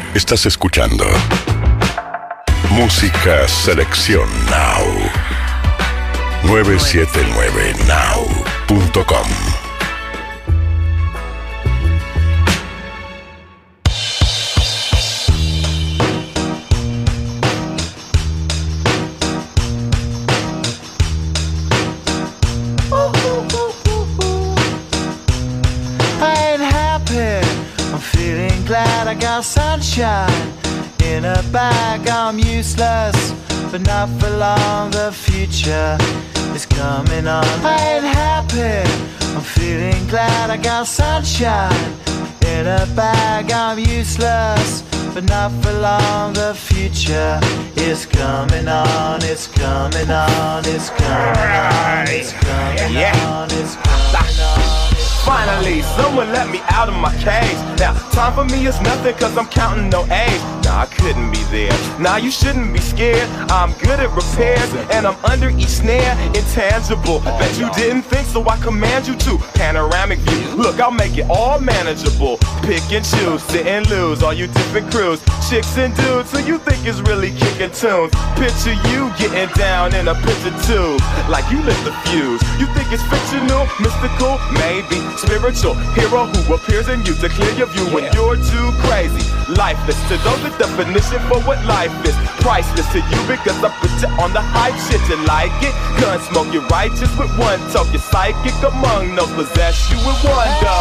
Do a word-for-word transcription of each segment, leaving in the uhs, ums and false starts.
Estás escuchando Música Selección Now. nueve siete nueve now punto com. Glad I got sunshine in a bag. I'm useless, but not for long. The future is coming on. I ain't happy. I'm feeling glad I got sunshine in a bag. I'm useless, but not for long. The future is coming on. It's coming on. It's coming on. It's coming on. It's coming on. Finally, someone let me out of my cage. Now, time for me is nothing cause I'm counting no age. Nah, I couldn't be there. Nah, you shouldn't be scared. I'm good at repairs and I'm under each snare. Intangible, bet you didn't think, so I command you to. Panoramic view, look, I'll make it all manageable. Pick and choose, sit and lose, all you different crews. Chicks and dudes, who you think is really kicking tunes. Picture you getting down in a picture tube, like you lit the fuse. You think it's fictional, mystical, maybe spiritual hero who appears in you to clear your view when you're too crazy. Lifeless to those, the definition for what life is. Priceless to you because I put you on the hype shit. You like it? Gun smoke, you're righteous with one talk. You're psychic among those, possess you with one go.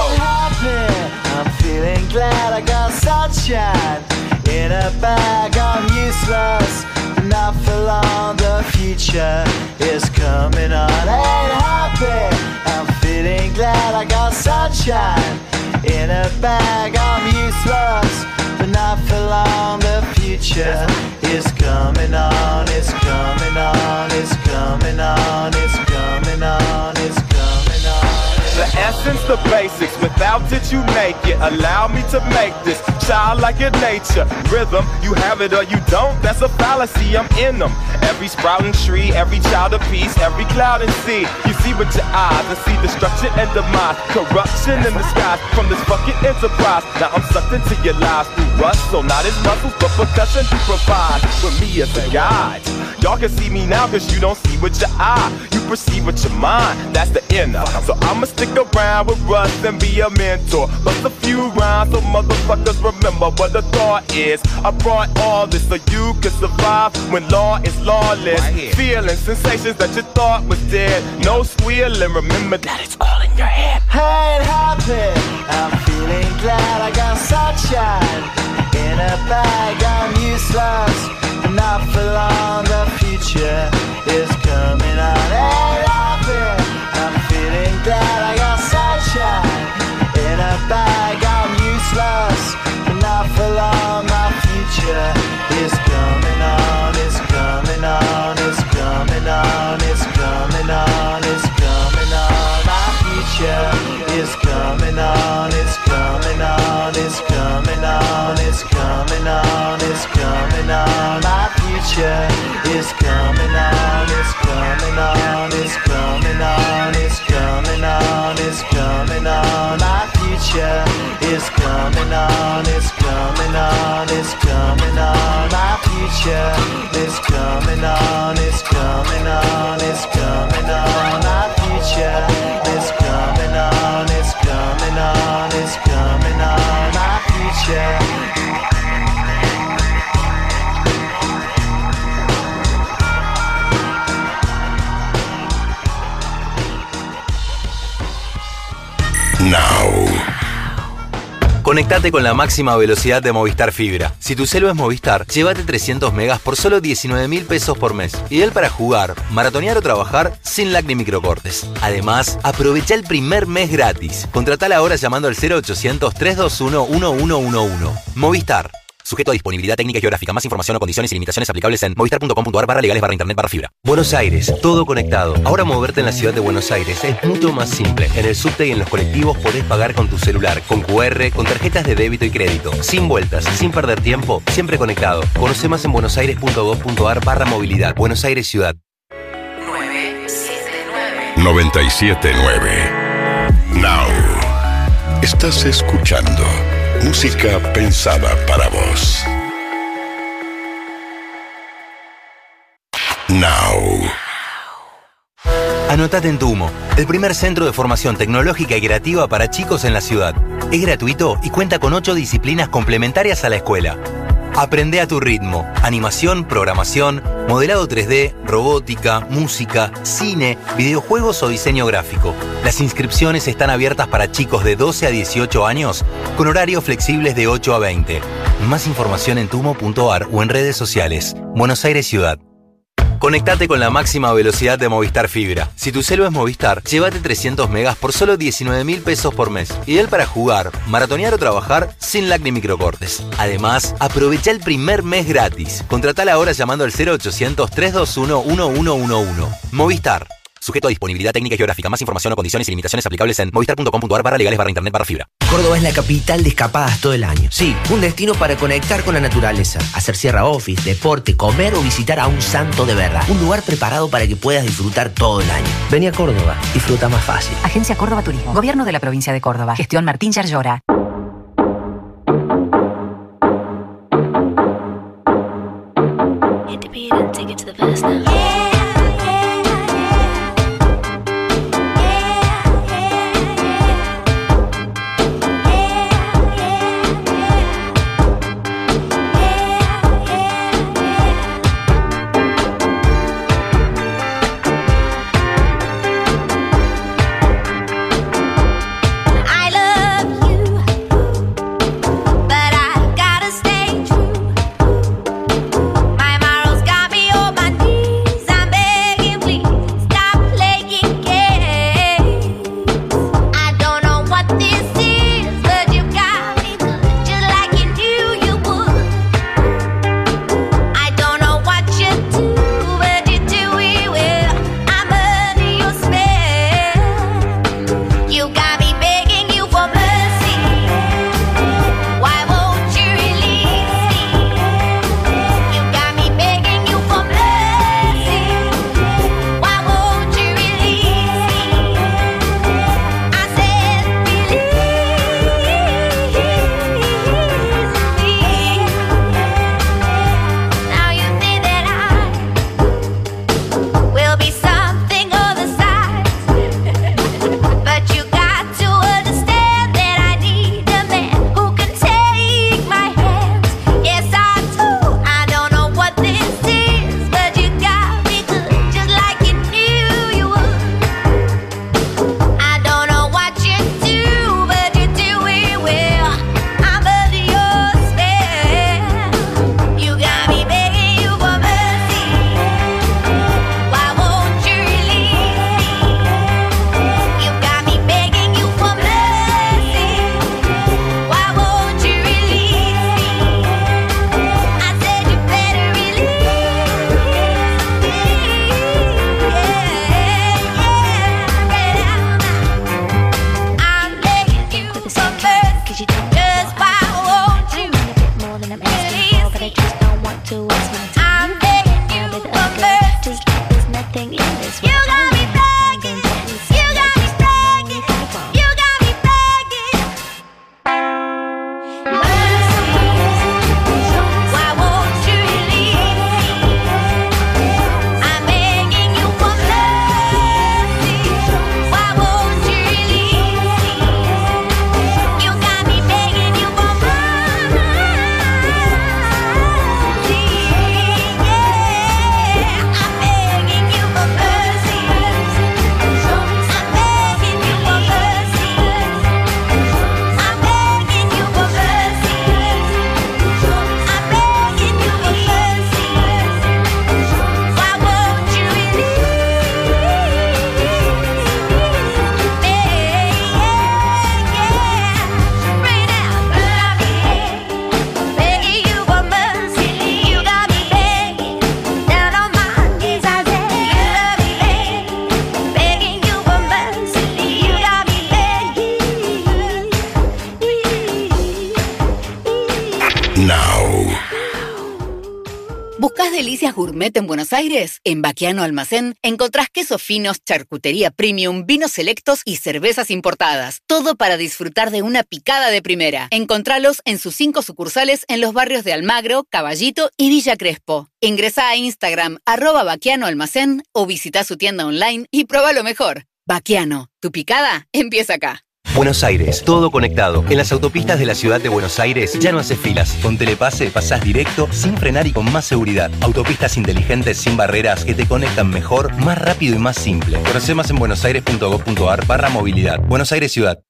I'm feeling glad I got sunshine in a bag. I'm useless, but not for long. The future is coming on. Ain't happy. I'm feeling glad I got sunshine in a bag. I'm useless, but not for long. The future is coming on. It's coming on. It's coming on. It's coming on. It's coming on. The essence, the basics, without it you make it. Allow me to make this childlike in nature. Rhythm, you have it or you don't, that's a fallacy, I'm in them. Every sprouting tree, every child of peace, every cloud and sea. You see with your eyes and see destruction and demise. Corruption in the skies from this fucking enterprise. Now I'm sucked into your lives through rust, so not as muscles, but percussion to provide for me as a guide. Y'all can see me now cause you don't see with your eye. You perceive with your mind, that's the inner. So I'ma stick around with Russ and be a mentor. Bust a few rhymes so motherfuckers remember what the thought is. I brought all this so you can survive when law is lawless. Right, feeling sensations that you thought was dead. No squealing, remember that it's all in your head. I ain't happy, I'm feeling glad I got sunshine in a bag. I'm useless, but not for long. The future is coming on. Ain't happy, I'm feeling glad I got sunshine in a bag. I'm useless, but not for long. My future is coming on. It's coming on. It's coming on. It's coming on. It's coming on. My future is coming on. It's coming on. It's coming on. It's coming on. It's coming on. My future is coming on. It's coming on. It's coming on. It's coming on. It's coming on. My future is coming on. It's coming on. It's coming on. My future is coming on. It's coming on. It's coming on. My future is coming on. It's coming on. It's coming on. My future. Now. Conectate con la máxima velocidad de Movistar Fibra. Si tu celu es Movistar, llévate trescientos megas por solo diecinueve mil pesos por mes. Ideal para jugar, maratonear o trabajar sin lag ni microcortes. Además, aprovecha el primer mes gratis. Contratala ahora llamando al cero ochocientos, tres dos uno, uno uno uno uno. Movistar. Sujeto a disponibilidad técnica y geográfica. Más información o condiciones y limitaciones aplicables en movistar.com.ar barra legales barra internet barra fibra. Buenos Aires, todo conectado. Ahora moverte en la ciudad de Buenos Aires es mucho más simple. En el subte y en los colectivos podés pagar con tu celular, con cu erre, con tarjetas de débito y crédito. Sin vueltas, sin perder tiempo, siempre conectado. Conoce más en buenosaires.gov.ar barra movilidad. Buenos Aires Ciudad. noventa y siete nueve. Now. Estás escuchando Música pensada para vos. Now. Anotate en Tumo, el primer centro de formación tecnológica y creativa para chicos en la ciudad. Es gratuito y cuenta con ocho disciplinas complementarias a la escuela. Aprende a tu ritmo. Animación, programación, modelado tres D, robótica, música, cine, videojuegos o diseño gráfico. Las inscripciones están abiertas para chicos de doce a dieciocho años con horarios flexibles de ocho a veinte. Más información en tumo punto ar o en redes sociales. Buenos Aires Ciudad. Conectate con la máxima velocidad de Movistar Fibra. Si tu celu es Movistar, llévate trescientos megas por solo diecinueve mil pesos por mes. Ideal para jugar, maratonear o trabajar sin lag ni microcortes. Además, aprovecha el primer mes gratis. Contratala ahora llamando al cero ochocientos, trescientos veintiuno, uno uno uno. Movistar. Sujeto a disponibilidad técnica y geográfica. Más información o condiciones y limitaciones aplicables en movistar punto com punto ar barra legales barra internet barra fibra. Córdoba es la capital de escapadas todo el año. Sí, un destino para conectar con la naturaleza, hacer sierra office, deporte, comer o visitar a un santo de verdad. Un lugar preparado para que puedas disfrutar todo el año. Vení a Córdoba, disfruta más fácil. Agencia Córdoba Turismo. Gobierno de la provincia de Córdoba. Gestión Martín Yarlora. ¿Buscás delicias gourmet en Buenos Aires? En Baquiano Almacén encontrás quesos finos, charcutería premium, vinos selectos y cervezas importadas. Todo para disfrutar de una picada de primera. Encontralos en sus cinco sucursales en los barrios de Almagro, Caballito y Villa Crespo. Ingresá a Instagram, arroba Baquiano Almacén, o visita su tienda online y prueba lo mejor. Baquiano, tu picada empieza acá. Buenos Aires, todo conectado. En las autopistas de la ciudad de Buenos Aires ya no haces filas. Con Telepase pasás directo, sin frenar y con más seguridad. Autopistas inteligentes sin barreras que te conectan mejor, más rápido y más simple. Conoce más en buenosaires.gov.ar barra movilidad. Buenos Aires Ciudad.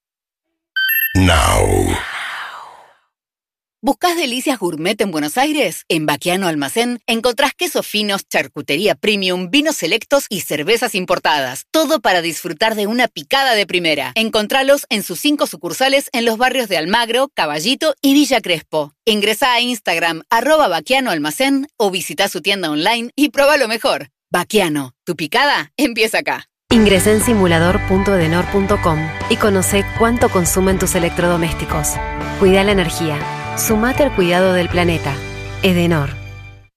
Now. ¿Buscás delicias gourmet en Buenos Aires? En Baquiano Almacén encontrás quesos finos, charcutería premium, vinos selectos y cervezas importadas. Todo para disfrutar de una picada de primera. Encontralos en sus cinco sucursales en los barrios de Almagro, Caballito y Villa Crespo. Ingresá a Instagram, arroba Baquiano Almacén, o visita su tienda online y prueba lo mejor. Baquiano, tu picada empieza acá. Ingresa en simulador punto edenor punto com y conoce cuánto consumen tus electrodomésticos. Cuida la energía. Sumate al cuidado del planeta. Edenor.